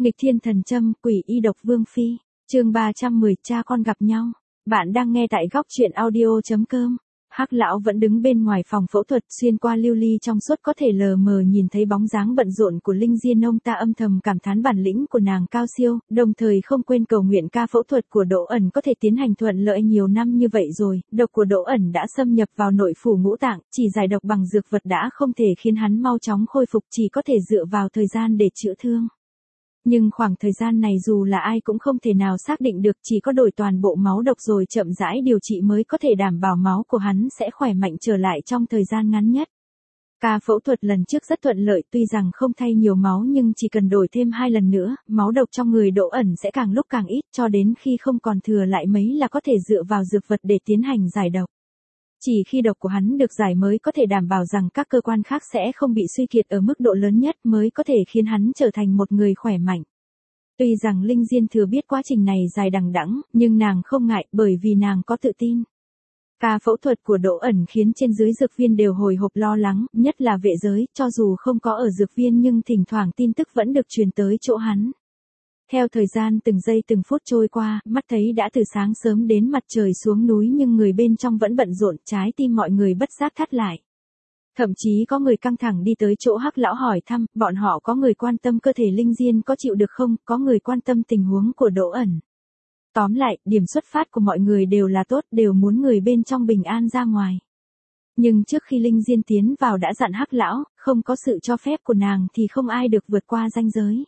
Nghịch thiên thần châm, quỷ y độc vương phi, chương 310, cha con gặp nhau. Bạn đang nghe tại góc truyện audio.com. Hắc lão vẫn đứng bên ngoài phòng phẫu thuật, xuyên qua lưu ly trong suốt có thể lờ mờ nhìn thấy bóng dáng bận rộn của Linh Diên. Ông ta âm thầm cảm thán bản lĩnh của nàng cao siêu, đồng thời không quên cầu nguyện ca phẫu thuật của Đỗ ẩn có thể tiến hành thuận lợi. Nhiều năm như vậy rồi, độc của Đỗ ẩn đã xâm nhập vào nội phủ ngũ tạng, chỉ giải độc bằng dược vật đã không thể khiến hắn mau chóng khôi phục, chỉ có thể dựa vào thời gian để chữa thương. Nhưng khoảng thời gian này dù là ai cũng không thể nào xác định được, chỉ có đổi toàn bộ máu độc rồi chậm rãi điều trị mới có thể đảm bảo máu của hắn sẽ khỏe mạnh trở lại trong thời gian ngắn nhất. Ca phẫu thuật lần trước rất thuận lợi, tuy rằng không thay nhiều máu nhưng chỉ cần đổi thêm 2 lần nữa, máu độc trong người Đỗ ẩn sẽ càng lúc càng ít, cho đến khi không còn thừa lại mấy là có thể dựa vào dược vật để tiến hành giải độc. Chỉ khi độc của hắn được giải mới có thể đảm bảo rằng các cơ quan khác sẽ không bị suy kiệt ở mức độ lớn nhất, mới có thể khiến hắn trở thành một người khỏe mạnh. Tuy rằng Linh Diên thừa biết quá trình này dài đằng đẵng, nhưng nàng không ngại, bởi vì nàng có tự tin. Ca phẫu thuật của Đỗ ẩn khiến trên dưới dược viên đều hồi hộp lo lắng, nhất là vệ giới, cho dù không có ở dược viên nhưng thỉnh thoảng tin tức vẫn được truyền tới chỗ hắn. Theo thời gian từng giây từng phút trôi qua, mắt thấy đã từ sáng sớm đến mặt trời xuống núi nhưng người bên trong vẫn bận rộn, trái tim mọi người bất giác thắt lại. Thậm chí có người căng thẳng đi tới chỗ Hắc lão hỏi thăm, bọn họ có người quan tâm cơ thể Linh Diên có chịu được không, có người quan tâm tình huống của Đỗ ẩn. Tóm lại, điểm xuất phát của mọi người đều là tốt, đều muốn người bên trong bình an ra ngoài. Nhưng trước khi Linh Diên tiến vào đã dặn Hắc lão, không có sự cho phép của nàng thì không ai được vượt qua ranh giới.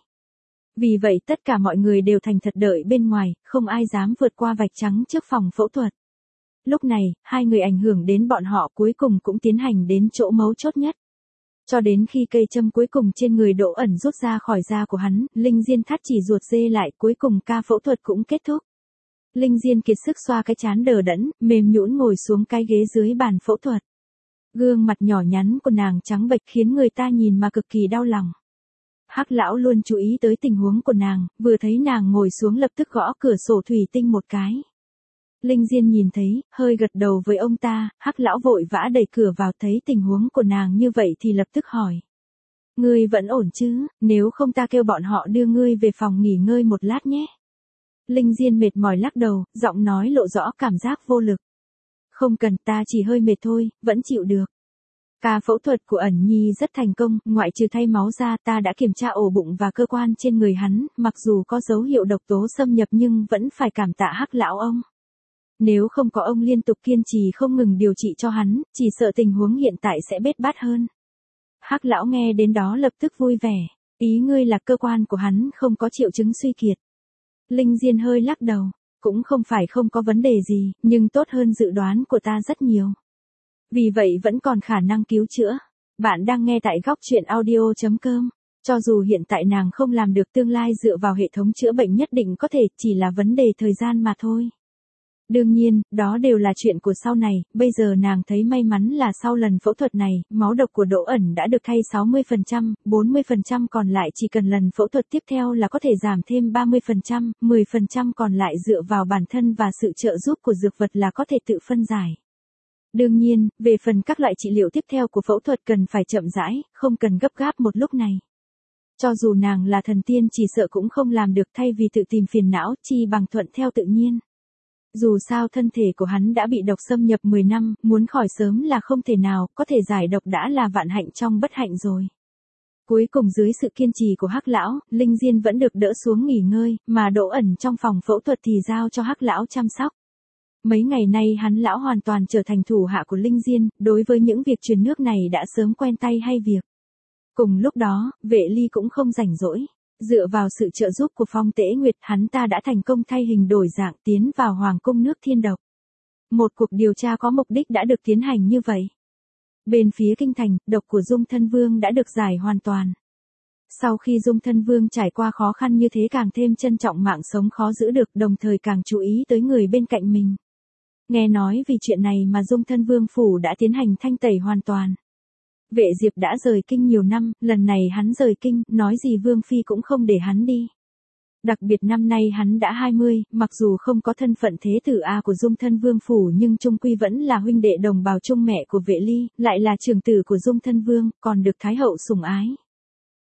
Vì vậy tất cả mọi người đều thành thật đợi bên ngoài, không ai dám vượt qua vạch trắng trước phòng phẫu thuật. Lúc này, hai người ảnh hưởng đến bọn họ cuối cùng cũng tiến hành đến chỗ mấu chốt nhất. Cho đến khi cây châm cuối cùng trên người Đỗ ẩn rút ra khỏi da của hắn, Linh Diên thắt chỉ ruột dê lại, cuối cùng ca phẫu thuật cũng kết thúc. Linh Diên kiệt sức xoa cái trán đờ đẫn, mềm nhũn ngồi xuống cái ghế dưới bàn phẫu thuật. Gương mặt nhỏ nhắn của nàng trắng bệch khiến người ta nhìn mà cực kỳ đau lòng. Hắc lão luôn chú ý tới tình huống của nàng, vừa thấy nàng ngồi xuống lập tức gõ cửa sổ thủy tinh một cái. Linh Diên nhìn thấy, hơi gật đầu với ông ta, Hắc lão vội vã đẩy cửa vào, thấy tình huống của nàng như vậy thì lập tức hỏi. Ngươi vẫn ổn chứ, nếu không ta kêu bọn họ đưa ngươi về phòng nghỉ ngơi một lát nhé. Linh Diên mệt mỏi lắc đầu, giọng nói lộ rõ cảm giác vô lực. Không cần, ta chỉ hơi mệt thôi, vẫn chịu được. Ca phẫu thuật của ẩn nhi rất thành công, ngoại trừ thay máu ra, ta đã kiểm tra ổ bụng và cơ quan trên người hắn, mặc dù có dấu hiệu độc tố xâm nhập nhưng vẫn phải cảm tạ Hắc lão ông. Nếu không có ông liên tục kiên trì không ngừng điều trị cho hắn, chỉ sợ tình huống hiện tại sẽ bết bát hơn. Hắc lão nghe đến đó lập tức vui vẻ, ý ngươi là cơ quan của hắn không có triệu chứng suy kiệt. Linh Diên hơi lắc đầu, cũng không phải không có vấn đề gì, nhưng tốt hơn dự đoán của ta rất nhiều. Vì vậy vẫn còn khả năng cứu chữa. Bạn đang nghe tại góc truyện audio.com. Cho dù hiện tại nàng không làm được, tương lai dựa vào hệ thống chữa bệnh nhất định có thể, chỉ là vấn đề thời gian mà thôi. Đương nhiên, đó đều là chuyện của sau này, bây giờ nàng thấy may mắn là sau lần phẫu thuật này, máu độc của Đỗ ẩn đã được thay 60%, 40% còn lại chỉ cần lần phẫu thuật tiếp theo là có thể giảm thêm 30%, 10% còn lại dựa vào bản thân và sự trợ giúp của dược vật là có thể tự phân giải. Đương nhiên, về phần các loại trị liệu tiếp theo của phẫu thuật cần phải chậm rãi, không cần gấp gáp một lúc này. Cho dù nàng là thần tiên chỉ sợ cũng không làm được, thay vì tự tìm phiền não, chi bằng thuận theo tự nhiên. Dù sao thân thể của hắn đã bị độc xâm nhập 10 năm, muốn khỏi sớm là không thể nào, có thể giải độc đã là vạn hạnh trong bất hạnh rồi. Cuối cùng dưới sự kiên trì của Hắc lão, Linh Diên vẫn được đỡ xuống nghỉ ngơi, mà Đỗ ẩn trong phòng phẫu thuật thì giao cho Hắc lão chăm sóc. Mấy ngày nay hắn lão hoàn toàn trở thành thủ hạ của Linh Diên, đối với những việc truyền nước này đã sớm quen tay hay việc. Cùng lúc đó, Vệ Ly cũng không rảnh rỗi. Dựa vào sự trợ giúp của Phong Tế Nguyệt, hắn ta đã thành công thay hình đổi dạng tiến vào Hoàng cung nước Thiên Độc. Một cuộc điều tra có mục đích đã được tiến hành như vậy. Bên phía kinh thành, độc của Dung Thân Vương đã được giải hoàn toàn. Sau khi Dung Thân Vương trải qua khó khăn như thế càng thêm trân trọng mạng sống khó giữ được, đồng thời càng chú ý tới người bên cạnh mình. Nghe nói vì chuyện này mà Dung Thân Vương phủ đã tiến hành thanh tẩy hoàn toàn. Vệ Diệp đã rời kinh nhiều năm, lần này hắn rời kinh, nói gì Vương Phi cũng không để hắn đi. Đặc biệt năm nay hắn đã 20, mặc dù không có thân phận thế tử A của Dung Thân Vương phủ nhưng chung quy vẫn là huynh đệ đồng bào chung mẹ của Vệ Ly, lại là trưởng tử của Dung Thân Vương, còn được Thái hậu sủng ái.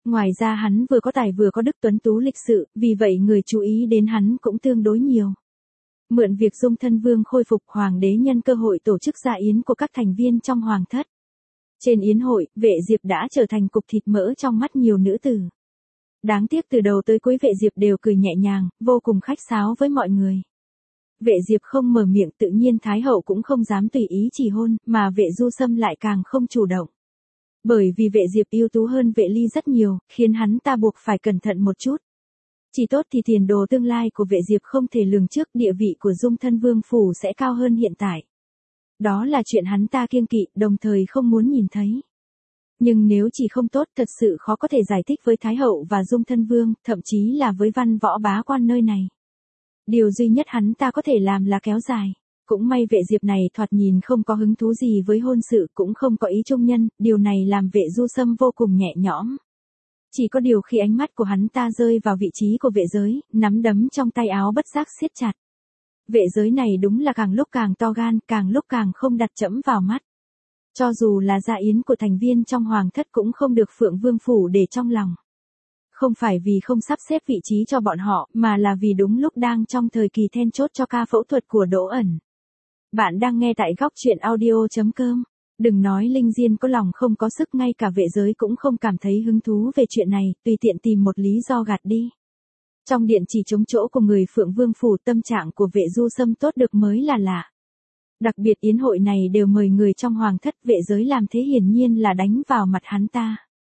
Ngoài ra hắn vừa có tài vừa có đức tuấn tú lịch sự, vì vậy người chú ý đến hắn cũng tương đối nhiều. Mượn việc Dung Thân Vương khôi phục, hoàng đế nhân cơ hội tổ chức dạ yến của các thành viên trong hoàng thất. Trên yến hội, Vệ Diệp đã trở thành cục thịt mỡ trong mắt nhiều nữ tử. Đáng tiếc từ đầu tới cuối Vệ Diệp đều cười nhẹ nhàng, vô cùng khách sáo với mọi người. Vệ Diệp không mở miệng, tự nhiên Thái hậu cũng không dám tùy ý chỉ hôn, mà Vệ Du Sâm lại càng không chủ động. Bởi vì Vệ Diệp ưu tú hơn Vệ Ly rất nhiều, khiến hắn ta buộc phải cẩn thận một chút. Chỉ tốt thì tiền đồ tương lai của Vệ Diệp không thể lường trước, địa vị của Dung Thân Vương phủ sẽ cao hơn hiện tại. Đó là chuyện hắn ta kiêng kỵ, đồng thời không muốn nhìn thấy. Nhưng nếu chỉ không tốt, thật sự khó có thể giải thích với Thái hậu và Dung Thân Vương, thậm chí là với văn võ bá quan nơi này. Điều duy nhất hắn ta có thể làm là kéo dài. Cũng may Vệ Diệp này thoạt nhìn không có hứng thú gì với hôn sự, cũng không có ý trung nhân, điều này làm Vệ Du Sâm vô cùng nhẹ nhõm. Chỉ có điều khi ánh mắt của hắn ta rơi vào vị trí của Vệ Giới, nắm đấm trong tay áo bất giác siết chặt. Vệ Giới này đúng là càng lúc càng to gan, càng lúc càng không đặt chẫm vào mắt. Cho dù là dạ yến của thành viên trong hoàng thất cũng không được Phượng Vương phủ để trong lòng. Không phải vì không sắp xếp vị trí cho bọn họ, mà là vì đúng lúc đang trong thời kỳ then chốt cho ca phẫu thuật của Đỗ Ẩn. Bạn đang nghe tại góc truyện audio.com. Đừng nói Linh Diên có lòng không có sức, ngay cả Vệ Giới cũng không cảm thấy hứng thú về chuyện này, tùy tiện tìm một lý do gạt đi. Trong điện chỉ trống chỗ của người Phượng Vương phủ, tâm trạng của Vệ Du Sâm tốt được mới là lạ. Đặc biệt yến hội này đều mời người trong hoàng thất, Vệ Giới làm thế hiển nhiên là đánh vào mặt hắn ta.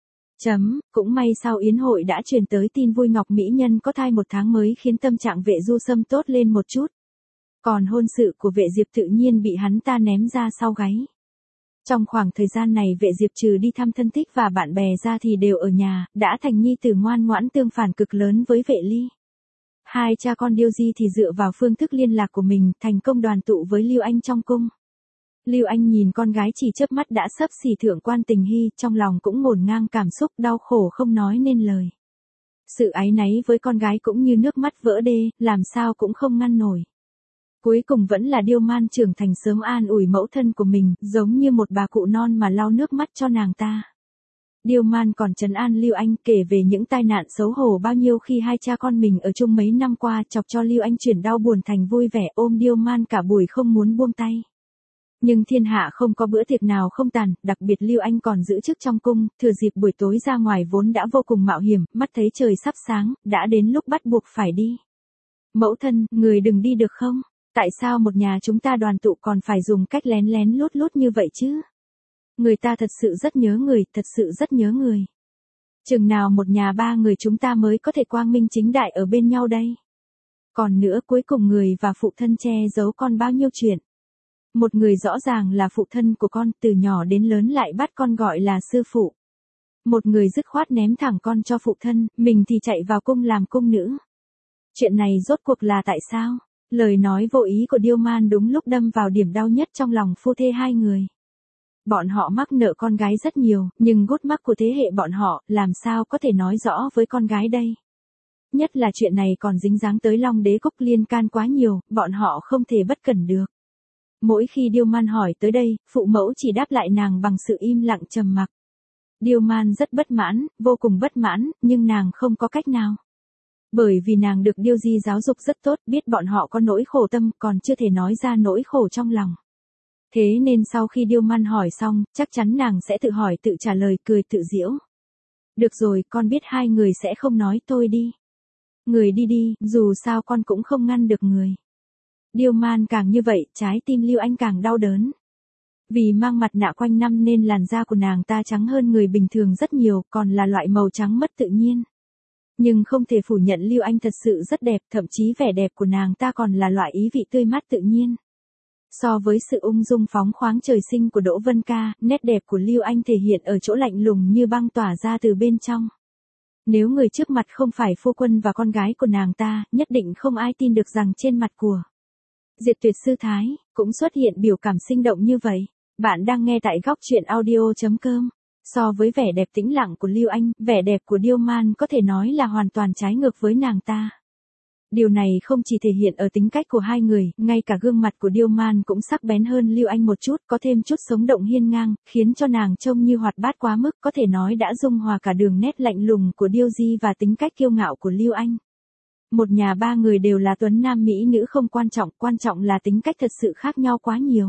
Cũng may sau yến hội đã truyền tới tin vui Ngọc Mỹ Nhân có thai 1 tháng mới khiến tâm trạng Vệ Du Sâm tốt lên một chút. Còn hôn sự của Vệ Diệp tự nhiên bị hắn ta ném ra sau gáy. Trong khoảng thời gian này Vệ Diệp trừ đi thăm thân thích và bạn bè ra thì đều ở nhà, đã thành nhi tử ngoan ngoãn tương phản cực lớn với Vệ Ly. Hai cha con Điêu Di thì dựa vào phương thức liên lạc của mình, thành công đoàn tụ với Lưu Anh trong cung. Lưu Anh nhìn con gái chỉ chớp mắt đã xấp xỉ thượng quan Tình Hy, trong lòng cũng ngổn ngang cảm xúc, đau khổ không nói nên lời. Sự áy náy với con gái cũng như nước mắt vỡ đê, làm sao cũng không ngăn nổi. Cuối cùng vẫn là Điêu Man trưởng thành sớm an ủi mẫu thân của mình, giống như một bà cụ non mà lau nước mắt cho nàng ta. Điêu Man còn trấn an Lưu Anh, kể về những tai nạn xấu hổ bao nhiêu khi hai cha con mình ở chung mấy năm qua, chọc cho Lưu Anh chuyển đau buồn thành vui vẻ, ôm Điêu Man cả buổi không muốn buông tay. Nhưng thiên hạ không có bữa tiệc nào không tàn, đặc biệt Lưu Anh còn giữ chức trong cung, thừa dịp buổi tối ra ngoài vốn đã vô cùng mạo hiểm, mắt thấy trời sắp sáng, đã đến lúc bắt buộc phải đi. Mẫu thân, người đừng đi được không? Tại sao một nhà chúng ta đoàn tụ còn phải dùng cách lén lén lút lút như vậy chứ? Người ta thật sự rất nhớ người, thật sự rất nhớ người. Chừng nào một nhà 3 người chúng ta mới có thể quang minh chính đại ở bên nhau đây? Còn nữa, cuối cùng người và phụ thân che giấu con bao nhiêu chuyện. Một người rõ ràng là phụ thân của con, từ nhỏ đến lớn lại bắt con gọi là sư phụ. Một người dứt khoát ném thẳng con cho phụ thân, mình thì chạy vào cung làm cung nữ. Chuyện này rốt cuộc là tại sao? Lời nói vô ý của Điêu Man đúng lúc đâm vào điểm đau nhất trong lòng phu thê hai người. Bọn họ mắc nợ con gái rất nhiều, nhưng gút mắc của thế hệ bọn họ, làm sao có thể nói rõ với con gái đây? Nhất là chuyện này còn dính dáng tới Long Đế Cúc, liên can quá nhiều, bọn họ không thể bất cẩn được. Mỗi khi Điêu Man hỏi tới đây, phụ mẫu chỉ đáp lại nàng bằng sự im lặng trầm mặc. Điêu Man rất bất mãn, vô cùng bất mãn, nhưng nàng không có cách nào. Bởi vì nàng được Điêu Di giáo dục rất tốt, biết bọn họ có nỗi khổ tâm, còn chưa thể nói ra nỗi khổ trong lòng. Thế nên sau khi Điêu Man hỏi xong, chắc chắn nàng sẽ tự hỏi tự trả lời, cười tự giễu. Được rồi, con biết hai người sẽ không nói, tôi đi. Người đi đi, dù sao con cũng không ngăn được người. Điêu Man càng như vậy, trái tim Lưu Anh càng đau đớn. Vì mang mặt nạ quanh năm nên làn da của nàng ta trắng hơn người bình thường rất nhiều, còn là loại màu trắng mất tự nhiên. Nhưng không thể phủ nhận Lưu Anh thật sự rất đẹp, thậm chí vẻ đẹp của nàng ta còn là loại ý vị tươi mát tự nhiên. So với sự ung dung phóng khoáng trời sinh của Đỗ Vân Ca, nét đẹp của Lưu Anh thể hiện ở chỗ lạnh lùng như băng tỏa ra từ bên trong. Nếu người trước mặt không phải phu quân và con gái của nàng ta, nhất định không ai tin được rằng trên mặt của Diệt Tuyệt Sư Thái cũng xuất hiện biểu cảm sinh động như vậy. Bạn đang nghe tại góc truyện audio.com. So với vẻ đẹp tĩnh lặng của Lưu Anh, vẻ đẹp của Điêu Man có thể nói là hoàn toàn trái ngược với nàng ta. Điều này không chỉ thể hiện ở tính cách của hai người, ngay cả gương mặt của Điêu Man cũng sắc bén hơn Lưu Anh một chút, có thêm chút sống động hiên ngang, khiến cho nàng trông như hoạt bát quá mức, có thể nói đã dung hòa cả đường nét lạnh lùng của Điêu Di và tính cách kiêu ngạo của Lưu Anh. Một nhà ba người đều là tuấn nam mỹ nữ không quan trọng là tính cách thật sự khác nhau quá nhiều.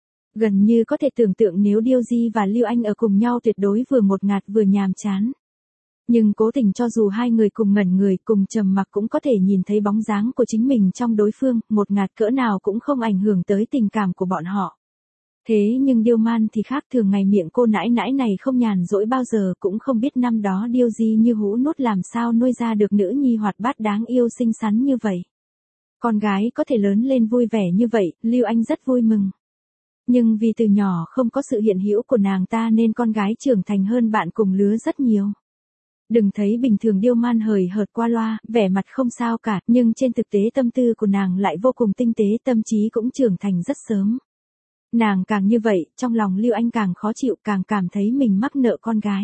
Gần như có thể tưởng tượng nếu Điêu Di và Lưu Anh ở cùng nhau tuyệt đối vừa ngột ngạt vừa nhàm chán. Nhưng cố tình cho dù hai người cùng ngẩn người cùng trầm mặc cũng có thể nhìn thấy bóng dáng của chính mình trong đối phương, một ngạt cỡ nào cũng không ảnh hưởng tới tình cảm của bọn họ. Thế nhưng Điêu Man thì khác, thường ngày miệng cô nãi nãi này không nhàn rỗi bao giờ, cũng không biết năm đó Điêu Di như hũ nút làm sao nuôi ra được nữ nhi hoạt bát đáng yêu xinh xắn như vậy. Con gái có thể lớn lên vui vẻ như vậy, Lưu Anh rất vui mừng. Nhưng vì từ nhỏ không có sự hiện hữu của nàng ta nên con gái trưởng thành hơn bạn cùng lứa rất nhiều. Đừng thấy bình thường Điêu Man hời hợt qua loa, vẻ mặt không sao cả, nhưng trên thực tế tâm tư của nàng lại vô cùng tinh tế, tâm trí cũng trưởng thành rất sớm. Nàng càng như vậy, trong lòng Lưu Anh càng khó chịu, càng cảm thấy mình mắc nợ con gái.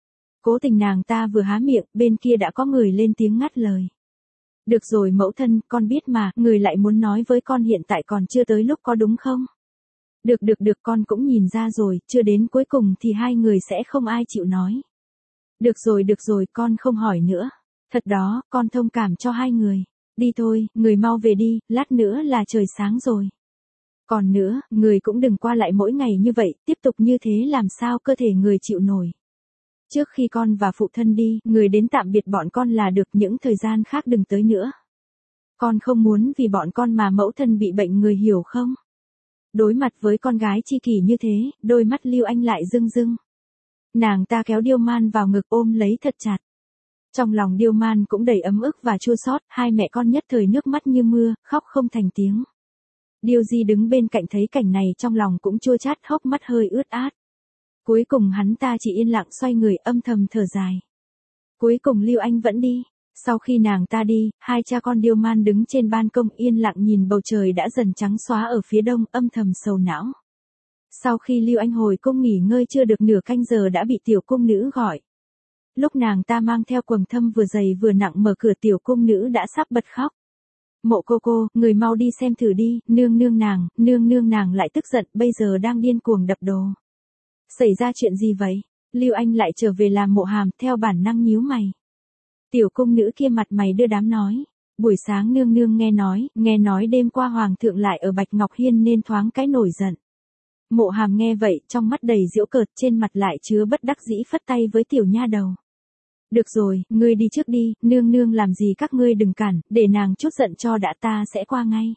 Cố tình nàng ta vừa há miệng, bên kia đã có người lên tiếng ngắt lời. Được rồi mẫu thân, con biết mà, người lại muốn nói với con hiện tại còn chưa tới lúc có đúng không? Được con cũng nhìn ra rồi, chưa đến cuối cùng thì hai người sẽ không ai chịu nói. Được rồi, con không hỏi nữa. Thật đó, con thông cảm cho hai người. Đi thôi, người mau về đi, lát nữa là trời sáng rồi. Còn nữa, người cũng đừng qua lại mỗi ngày như vậy, tiếp tục như thế làm sao cơ thể người chịu nổi. Trước khi con và phụ thân đi, người đến tạm biệt bọn con là được, những thời gian khác đừng tới nữa. Con không muốn vì bọn con mà mẫu thân bị bệnh, người hiểu không? Đối mặt với con gái chi kỷ như thế, đôi mắt Lưu Anh lại rưng rưng. Nàng ta kéo Điêu Man vào ngực ôm lấy thật chặt. Trong lòng Điêu Man cũng đầy ấm ức và chua xót, hai mẹ con nhất thời nước mắt như mưa, khóc không thành tiếng. Điêu Di đứng bên cạnh thấy cảnh này trong lòng cũng chua chát, hốc mắt hơi ướt át. Cuối cùng hắn ta chỉ yên lặng xoay người âm thầm thở dài. Cuối cùng Lưu Anh vẫn đi. Sau khi nàng ta đi, hai cha con Điêu Man đứng trên ban công yên lặng nhìn bầu trời đã dần trắng xóa ở phía đông, âm thầm sầu não. Sau khi Lưu Anh hồi cung nghỉ ngơi chưa được nửa canh giờ đã bị tiểu cung nữ gọi. Lúc nàng ta mang theo quầng thâm vừa dày vừa nặng mở cửa, tiểu cung nữ đã sắp bật khóc. Mộ cô, người mau đi xem thử đi, nương nương nàng lại tức giận, bây giờ đang điên cuồng đập đồ. Xảy ra chuyện gì vậy? Lưu Anh lại trở về làm Mộ Hàm, theo bản năng nhíu mày. Tiểu cung nữ kia mặt mày đưa đám nói. Buổi sáng nương nương nghe nói đêm qua hoàng thượng lại ở Bạch Ngọc Hiên nên thoáng cái nổi giận. Mộ Hàm nghe vậy, trong mắt đầy giễu cợt, trên mặt lại chứa bất đắc dĩ, phất tay với tiểu nha đầu. Được rồi, ngươi đi trước đi, nương làm gì các ngươi đừng cản, để nàng chút giận cho đã, ta sẽ qua ngay.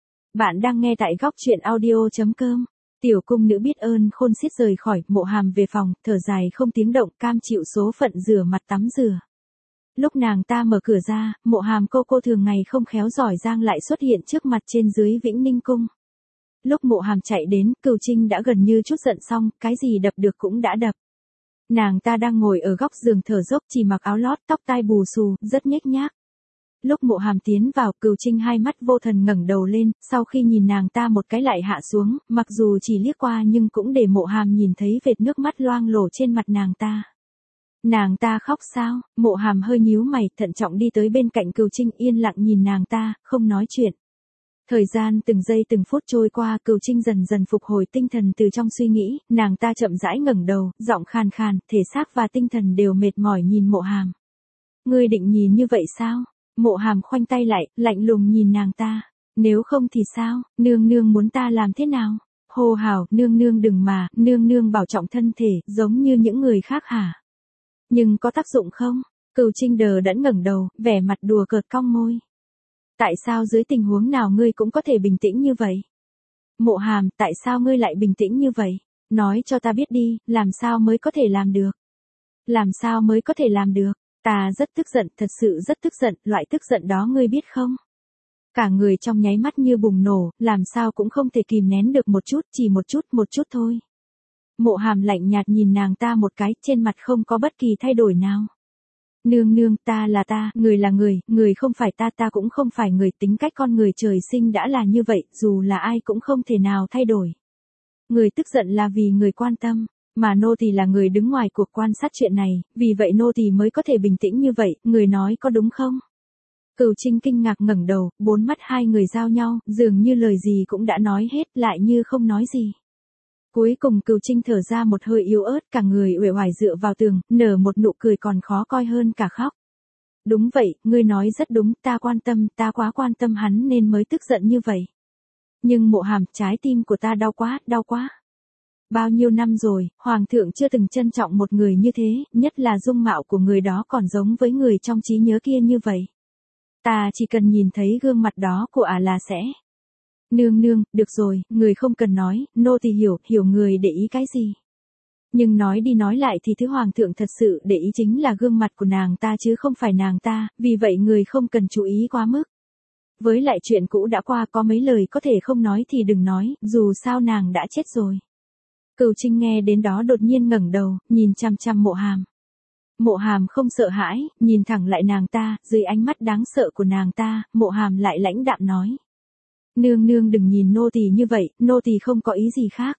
Bạn đang nghe tại góc truyện audio.com. Tiểu cung nữ biết ơn khôn xiết rời khỏi, Mộ Hàm về phòng, thở dài không tiếng động, cam chịu số phận rửa mặt tắm rửa. Lúc nàng ta mở cửa ra, Mộ Hàm cô thường ngày không khéo giỏi giang lại xuất hiện trước mặt trên dưới Vĩnh Ninh cung. Lúc Mộ Hàm chạy đến, Cửu Trinh đã gần như chút giận xong, cái gì đập được cũng đã đập. Nàng ta đang ngồi ở góc giường thở dốc, chỉ mặc áo lót, tóc tai bù xù, rất nhếch nhác. Lúc Mộ Hàm tiến vào, Cửu Trinh hai mắt vô thần ngẩng đầu lên, sau khi nhìn nàng ta một cái lại hạ xuống, mặc dù chỉ liếc qua nhưng cũng để Mộ Hàm nhìn thấy vệt nước mắt loang lổ trên mặt nàng ta. Nàng ta khóc sao? Mộ Hàm hơi nhíu mày, thận trọng đi tới bên cạnh Cửu Trinh, yên lặng nhìn nàng ta, không nói chuyện. Thời gian từng giây từng phút trôi qua, Cửu Trinh dần dần phục hồi tinh thần từ trong suy nghĩ, nàng ta chậm rãi ngẩng đầu, giọng khàn khàn, thể xác và tinh thần đều mệt mỏi nhìn Mộ Hàm. Ngươi định nhìn như vậy sao? Mộ Hàm khoanh tay lại, lạnh lùng nhìn nàng ta. Nếu không thì sao, nương muốn ta làm thế nào? Hô hào, nương đừng mà, nương bảo trọng thân thể, giống như những người khác hả? Nhưng có tác dụng không? Cửu Trinh đờ đẫn ngẩng đầu, vẻ mặt đùa cợt cong môi. Tại sao dưới tình huống nào ngươi cũng có thể bình tĩnh như vậy? Mộ Hàm, tại sao ngươi lại bình tĩnh như vậy? Nói cho ta biết đi, làm sao mới có thể làm được? Làm sao mới có thể làm được? Ta rất tức giận, thật sự rất tức giận, loại tức giận đó ngươi biết không? Cả người trong nháy mắt như bùng nổ, làm sao cũng không thể kìm nén được một chút, chỉ một chút thôi. Mộ Hàm lạnh nhạt nhìn nàng ta một cái, trên mặt không có bất kỳ thay đổi nào. Nương, ta là ta, người là người không phải ta cũng không phải người, tính cách con người trời sinh đã là như vậy, dù là ai cũng không thể nào thay đổi. Người tức giận là vì người quan tâm, mà nô tỳ là người đứng ngoài cuộc quan sát chuyện này, vì vậy nô tỳ mới có thể bình tĩnh như vậy, người nói có đúng không? Cửu Trinh kinh ngạc ngẩng đầu, bốn mắt hai người giao nhau, dường như lời gì cũng đã nói hết, lại như không nói gì. Cuối cùng Cửu Trinh thở ra một hơi yếu ớt, cả người uể oải dựa vào tường, nở một nụ cười còn khó coi hơn cả khóc. Đúng vậy, ngươi nói rất đúng, ta quá quan tâm hắn nên mới tức giận như vậy. Nhưng Mộ Hàm, trái tim của ta đau quá, đau quá. Bao nhiêu năm rồi, Hoàng thượng chưa từng trân trọng một người như thế, nhất là dung mạo của người đó còn giống với người trong trí nhớ kia như vậy. Ta chỉ cần nhìn thấy gương mặt đó của là sẽ. Nương nương, được rồi, người không cần nói, nô tỳ hiểu người để ý cái gì. Nhưng nói đi nói lại thì thứ Hoàng thượng thật sự để ý chính là gương mặt của nàng ta chứ không phải nàng ta, vì vậy người không cần chú ý quá mức. Với lại chuyện cũ đã qua, có mấy lời có thể không nói thì đừng nói, dù sao nàng đã chết rồi. Cửu Trinh nghe đến đó đột nhiên ngẩng đầu, nhìn chằm chằm Mộ Hàm. Mộ Hàm không sợ hãi, nhìn thẳng lại nàng ta, dưới ánh mắt đáng sợ của nàng ta, Mộ Hàm lại lãnh đạm nói. Nương nương đừng nhìn nô tỳ như vậy, nô tỳ không có ý gì khác.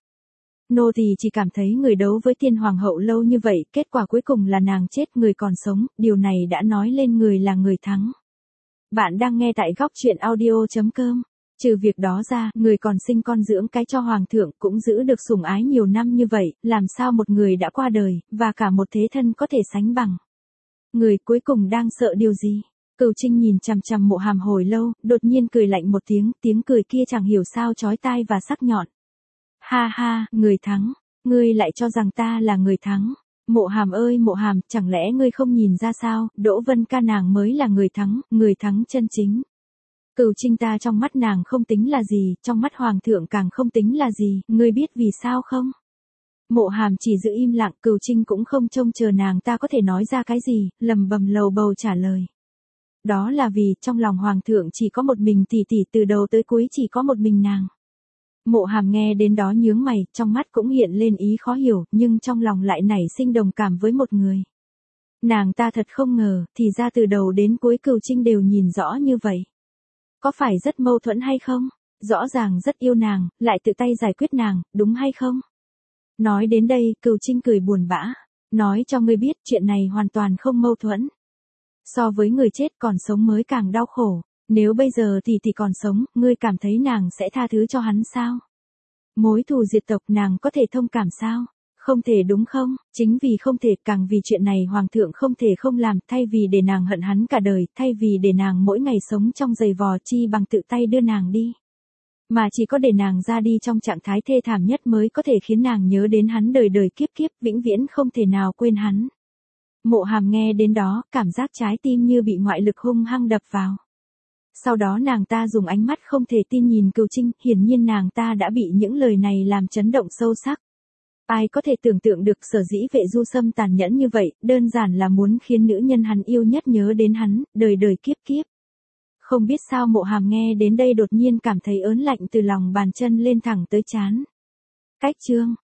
Nô tỳ chỉ cảm thấy người đấu với Tiên Hoàng hậu lâu như vậy, kết quả cuối cùng là nàng chết, người còn sống, điều này đã nói lên người là người thắng. Bạn đang nghe tại góc truyện audio.com. Trừ việc đó ra, người còn sinh con dưỡng cái cho Hoàng thượng cũng giữ được sủng ái nhiều năm như vậy, làm sao một người đã qua đời, và cả một thế thân có thể sánh bằng. Người cuối cùng đang sợ điều gì? Cửu Trinh nhìn chằm chằm Mộ Hàm hồi lâu, đột nhiên cười lạnh một tiếng, tiếng cười kia chẳng hiểu sao chói tai và sắc nhọn. Ha ha, người thắng, ngươi lại cho rằng ta là người thắng. Mộ Hàm ơi Mộ Hàm, chẳng lẽ ngươi không nhìn ra sao, Đỗ Vân Ca nàng mới là người thắng chân chính. Cửu Trinh, ta trong mắt nàng không tính là gì, trong mắt Hoàng thượng càng không tính là gì, ngươi biết vì sao không? Mộ Hàm chỉ giữ im lặng, Cửu Trinh cũng không trông chờ nàng ta có thể nói ra cái gì, lầm bầm lầu bầu trả lời. Đó là vì, trong lòng Hoàng thượng chỉ có một mình tỷ tỷ, từ đầu tới cuối chỉ có một mình nàng. Mộ Hàm nghe đến đó nhướng mày, trong mắt cũng hiện lên ý khó hiểu, nhưng trong lòng lại nảy sinh đồng cảm với một người. Nàng ta thật không ngờ, thì ra từ đầu đến cuối Cửu Trinh đều nhìn rõ như vậy. Có phải rất mâu thuẫn hay không? Rõ ràng rất yêu nàng, lại tự tay giải quyết nàng, đúng hay không? Nói đến đây, Cửu Trinh cười buồn bã. Nói cho ngươi biết, chuyện này hoàn toàn không mâu thuẫn. So với người chết còn sống mới càng đau khổ. Nếu bây giờ thì còn sống, ngươi cảm thấy nàng sẽ tha thứ cho hắn sao? Mối thù diệt tộc nàng có thể thông cảm sao? Không thể đúng không? Chính vì không thể, càng vì chuyện này Hoàng thượng không thể không làm, thay vì để nàng hận hắn cả đời, thay vì để nàng mỗi ngày sống trong giày vò, chi bằng tự tay đưa nàng đi. Mà chỉ có để nàng ra đi trong trạng thái thê thảm nhất mới có thể khiến nàng nhớ đến hắn đời đời kiếp kiếp, vĩnh viễn không thể nào quên hắn. Mộ Hàm nghe đến đó, cảm giác trái tim như bị ngoại lực hung hăng đập vào. Sau đó nàng ta dùng ánh mắt không thể tin nhìn Cửu Trinh, hiển nhiên nàng ta đã bị những lời này làm chấn động sâu sắc. Ai có thể tưởng tượng được Sở Dĩ Vệ Du Sâm tàn nhẫn như vậy, đơn giản là muốn khiến nữ nhân hắn yêu nhất nhớ đến hắn, đời đời kiếp kiếp. Không biết sao Mộ Hàm nghe đến đây đột nhiên cảm thấy ớn lạnh từ lòng bàn chân lên thẳng tới trán. Cách chương